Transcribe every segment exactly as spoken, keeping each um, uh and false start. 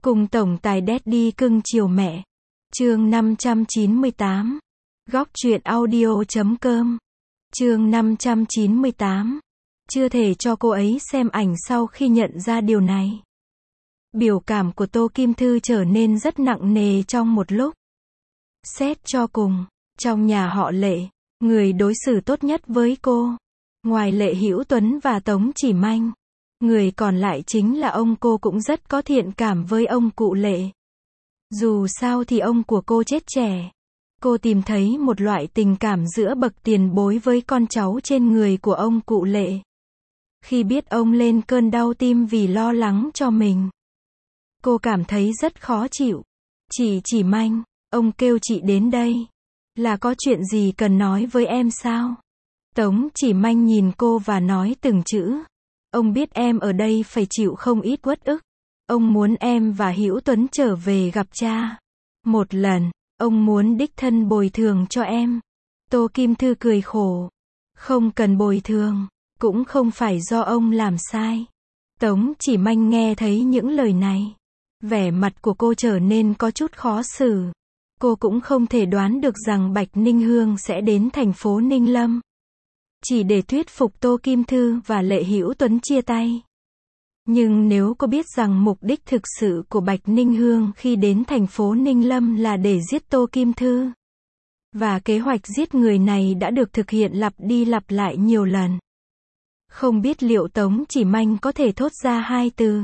Cùng tổng tài Daddy cưng chiều mẹ. Chương năm trăm chín mươi tám. Góc truyện audio chấm com. Chương năm trăm chín mươi tám. Chưa thể cho cô ấy xem ảnh sau khi nhận ra điều này. Biểu cảm của Tô Kim Thư trở nên rất nặng nề trong một lúc. Xét cho cùng, trong nhà họ Lệ, người đối xử tốt nhất với cô, ngoài Lệ Hữu Tuấn và Tống Chỉ Manh, người còn lại chính là ông. Cô cũng rất có thiện cảm với ông cụ Lệ. Dù sao thì ông của cô chết trẻ. Cô tìm thấy một loại tình cảm giữa bậc tiền bối với con cháu trên người của ông cụ Lệ. Khi biết ông lên cơn đau tim vì lo lắng cho mình, cô cảm thấy rất khó chịu. Chị Chỉ Manh, ông kêu chị đến đây. Là có chuyện gì cần nói với em sao? Tống Chỉ Manh nhìn cô và nói từng chữ. Ông biết em ở đây phải chịu không ít uất ức. Ông muốn em và Hữu Tuấn trở về gặp cha một lần. Ông muốn đích thân bồi thường cho em. Tô Kim Thư cười khổ. Không cần bồi thường, cũng không phải do ông làm sai. Tống Chỉ Manh nghe thấy những lời này, vẻ mặt của cô trở nên có chút khó xử. Cô cũng không thể đoán được rằng Bạch Ninh Hương sẽ đến thành phố Ninh Lâm chỉ để thuyết phục Tô Kim Thư và Lệ Hữu Tuấn chia tay. Nhưng nếu cô biết rằng mục đích thực sự của Bạch Ninh Hương khi đến thành phố Ninh Lâm là để giết Tô Kim Thư, và kế hoạch giết người này đã được thực hiện lặp đi lặp lại nhiều lần, không biết liệu Tống Chỉ Manh có thể thốt ra hai từ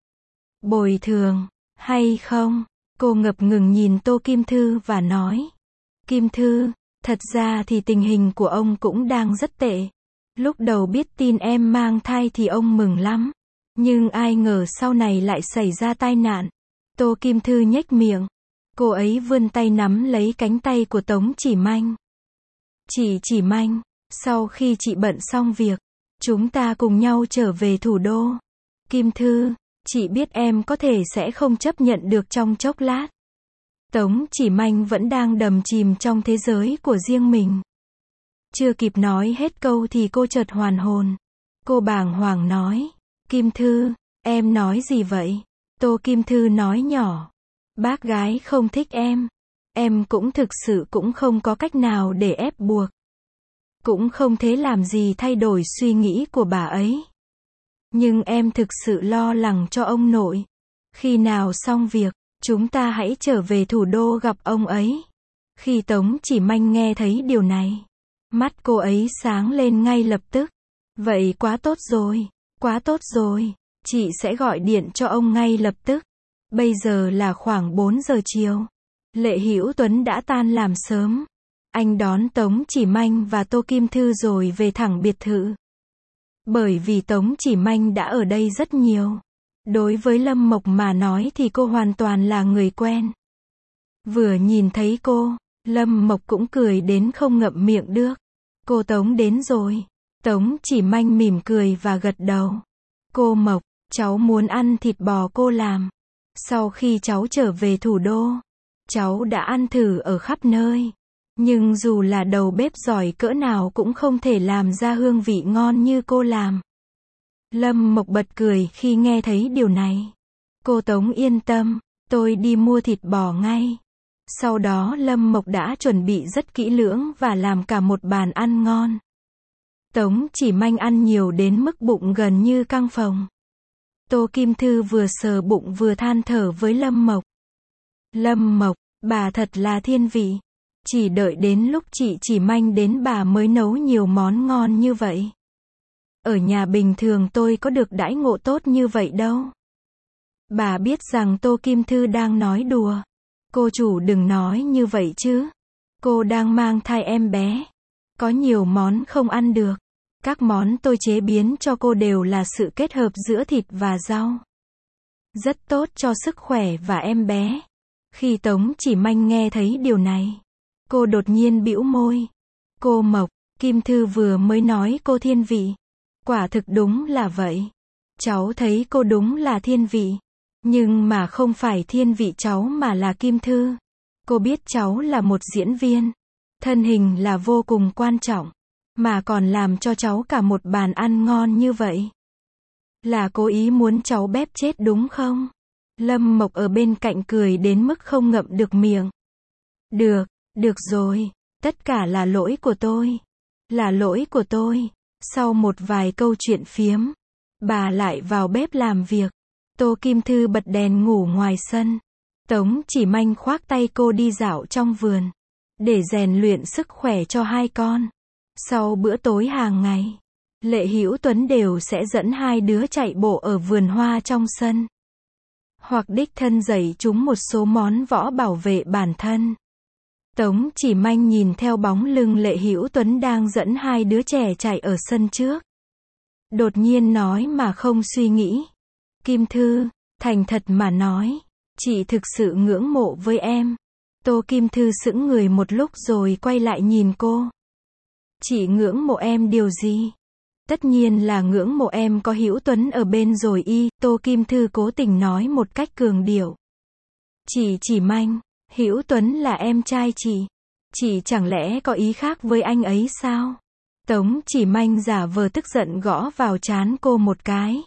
bồi thường hay không. Cô ngập ngừng nhìn Tô Kim Thư và nói, Kim Thư, thật ra thì tình hình của ông cũng đang rất tệ. Lúc đầu biết tin em mang thai thì ông mừng lắm. Nhưng ai ngờ sau này lại xảy ra tai nạn. Tô Kim Thư nhếch miệng. Cô ấy vươn tay nắm lấy cánh tay của Tống Chỉ Manh. Chị Chỉ Manh, sau khi chị bận xong việc, chúng ta cùng nhau trở về thủ đô. Kim Thư, chị biết em có thể sẽ không chấp nhận được trong chốc lát. Tống Chỉ Manh vẫn đang đắm chìm trong thế giới của riêng mình. Chưa kịp nói hết câu thì cô chợt hoàn hồn. Cô bàng hoàng nói, Kim Thư, em nói gì vậy? Tô Kim Thư nói nhỏ, bác gái không thích em. Em cũng thực sự cũng không có cách nào để ép buộc. Cũng không thể làm gì thay đổi suy nghĩ của bà ấy. Nhưng em thực sự lo lắng cho ông nội. Khi nào xong việc, chúng ta hãy trở về thủ đô gặp ông ấy. Khi Tống Chỉ Manh nghe thấy điều này, mắt cô ấy sáng lên ngay lập tức. Vậy quá tốt rồi, quá tốt rồi, chị sẽ gọi điện cho ông ngay lập tức. Bây giờ là khoảng bốn giờ chiều. Lệ Hữu Tuấn đã tan làm sớm. Anh đón Tống Chỉ Manh và Tô Kim Thư rồi về thẳng biệt thự. Bởi vì Tống Chỉ Manh đã ở đây rất nhiều. Đối với Lâm Mộc mà nói thì cô hoàn toàn là người quen. Vừa nhìn thấy cô, Lâm Mộc cũng cười đến không ngậm miệng được. Cô Tống đến rồi. Tống Chỉ Manh mỉm cười và gật đầu. Cô Mộc, cháu muốn ăn thịt bò cô làm. Sau khi cháu trở về thủ đô, cháu đã ăn thử ở khắp nơi. Nhưng dù là đầu bếp giỏi cỡ nào cũng không thể làm ra hương vị ngon như cô làm. Lâm Mộc bật cười khi nghe thấy điều này. Cô Tống yên tâm, tôi đi mua thịt bò ngay. Sau đó Lâm Mộc đã chuẩn bị rất kỹ lưỡng và làm cả một bàn ăn ngon. Tống Chỉ Manh ăn nhiều đến mức bụng gần như căng phồng. Tô Kim Thư vừa sờ bụng vừa than thở với Lâm Mộc. Lâm Mộc, bà thật là thiên vị. Chỉ đợi đến lúc chị Chỉ Manh đến bà mới nấu nhiều món ngon như vậy. Ở nhà bình thường tôi có được đãi ngộ tốt như vậy đâu. Bà biết rằng Tô Kim Thư đang nói đùa. Cô chủ đừng nói như vậy chứ. Cô đang mang thai em bé. Có nhiều món không ăn được. Các món tôi chế biến cho cô đều là sự kết hợp giữa thịt và rau. Rất tốt cho sức khỏe và em bé. Khi Tống Chỉ Manh nghe thấy điều này, cô đột nhiên bĩu môi. Cô Mộc, Kim Thư vừa mới nói cô thiên vị. Quả thực đúng là vậy. Cháu thấy cô đúng là thiên vị. Nhưng mà không phải thiên vị cháu mà là Kim Thư. Cô biết cháu là một diễn viên. Thân hình là vô cùng quan trọng. Mà còn làm cho cháu cả một bàn ăn ngon như vậy. Là cố ý muốn cháu bép chết đúng không? Lâm Mộc ở bên cạnh cười đến mức không ngậm được miệng. Được, được rồi, tất cả là lỗi của tôi. Là lỗi của tôi. Sau một vài câu chuyện phiếm, bà lại vào bếp làm việc. Tô Kim Thư bật đèn ngủ ngoài sân. Tống Chỉ Manh khoác tay cô đi dạo trong vườn, để rèn luyện sức khỏe cho hai con. Sau bữa tối hàng ngày, Lệ Hữu Tuấn đều sẽ dẫn hai đứa chạy bộ ở vườn hoa trong sân, hoặc đích thân dạy chúng một số món võ bảo vệ bản thân. Tống Chỉ Manh nhìn theo bóng lưng Lệ Hữu Tuấn đang dẫn hai đứa trẻ chạy ở sân trước. Đột nhiên nói mà không suy nghĩ. Kim Thư, thành thật mà nói, chị thực sự ngưỡng mộ với em. Tô Kim Thư sững người một lúc rồi quay lại nhìn cô. Chị ngưỡng mộ em điều gì? Tất nhiên là ngưỡng mộ em có Hữu Tuấn ở bên rồi y. Tô Kim Thư cố tình nói một cách cường điệu. Chị Chỉ Manh, Hữu Tuấn là em trai chị. Chị chẳng lẽ có ý khác với anh ấy sao? Tống Chỉ Manh giả vờ tức giận gõ vào trán cô một cái.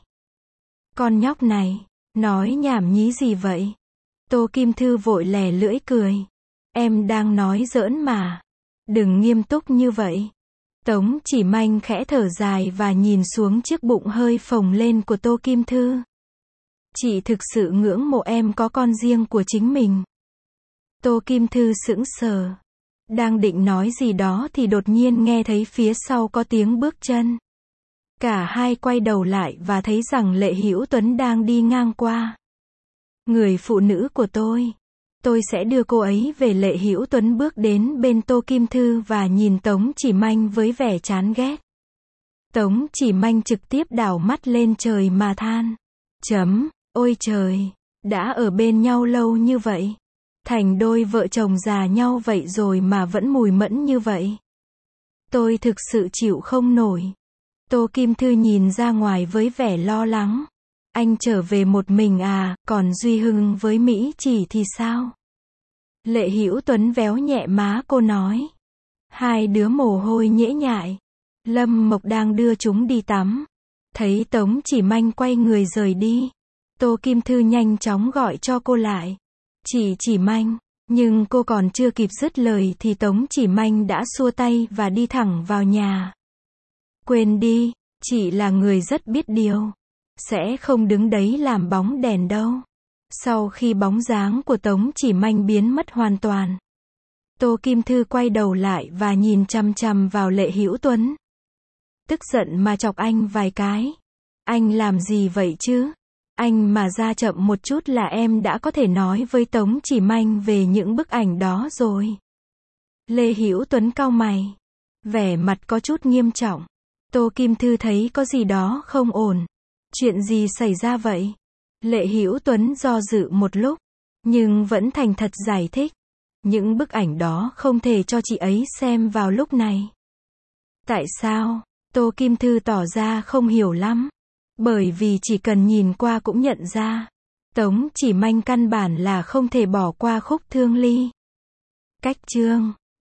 Con nhóc này, nói nhảm nhí gì vậy? Tô Kim Thư vội lè lưỡi cười. Em đang nói giỡn mà. Đừng nghiêm túc như vậy. Tống Chỉ Manh khẽ thở dài và nhìn xuống chiếc bụng hơi phồng lên của Tô Kim Thư. Chị thực sự ngưỡng mộ em có con riêng của chính mình. Tô Kim Thư sững sờ. Đang định nói gì đó thì đột nhiên nghe thấy phía sau có tiếng bước chân. Cả hai quay đầu lại và thấy rằng Lệ Hữu Tuấn đang đi ngang qua. Người phụ nữ của tôi. Tôi sẽ đưa cô ấy về. Lệ Hữu Tuấn bước đến bên Tô Kim Thư và nhìn Tống Chỉ Manh với vẻ chán ghét. Tống Chỉ Manh trực tiếp đảo mắt lên trời mà than. Chấm, ôi trời, đã ở bên nhau lâu như vậy. Thành đôi vợ chồng già nhau vậy rồi mà vẫn mùi mẫn như vậy. Tôi thực sự chịu không nổi. Tô Kim Thư nhìn ra ngoài với vẻ lo lắng. Anh trở về một mình à, còn Duy Hưng với Mỹ Chỉ thì sao? Lệ Hữu Tuấn véo nhẹ má cô nói. Hai đứa mồ hôi nhễ nhại. Lâm Mộc đang đưa chúng đi tắm. Thấy Tống Chỉ Manh quay người rời đi. Tô Kim Thư nhanh chóng gọi cho cô lại. Chị Chỉ Manh. Nhưng cô còn chưa kịp dứt lời thì Tống Chỉ Manh đã xua tay và đi thẳng vào nhà. Quên đi, chị là người rất biết điều. Sẽ không đứng đấy làm bóng đèn đâu. Sau khi bóng dáng của Tống Chỉ Manh biến mất hoàn toàn, Tô Kim Thư quay đầu lại và nhìn chằm chằm vào Lệ Hữu Tuấn. Tức giận mà chọc anh vài cái. Anh làm gì vậy chứ? Anh mà ra chậm một chút là em đã có thể nói với Tống Chỉ Manh về những bức ảnh đó rồi. Lệ Hữu Tuấn cau mày, vẻ mặt có chút nghiêm trọng. Tô Kim Thư thấy có gì đó không ổn. Chuyện gì xảy ra vậy? Lệ Hữu Tuấn do dự một lúc, nhưng vẫn thành thật giải thích. Những bức ảnh đó không thể cho chị ấy xem vào lúc này. Tại sao? Tô Kim Thư tỏ ra không hiểu lắm. Bởi vì chỉ cần nhìn qua cũng nhận ra. Tống Chỉ Manh căn bản là không thể bỏ qua khúc Thương Ly. Cách chương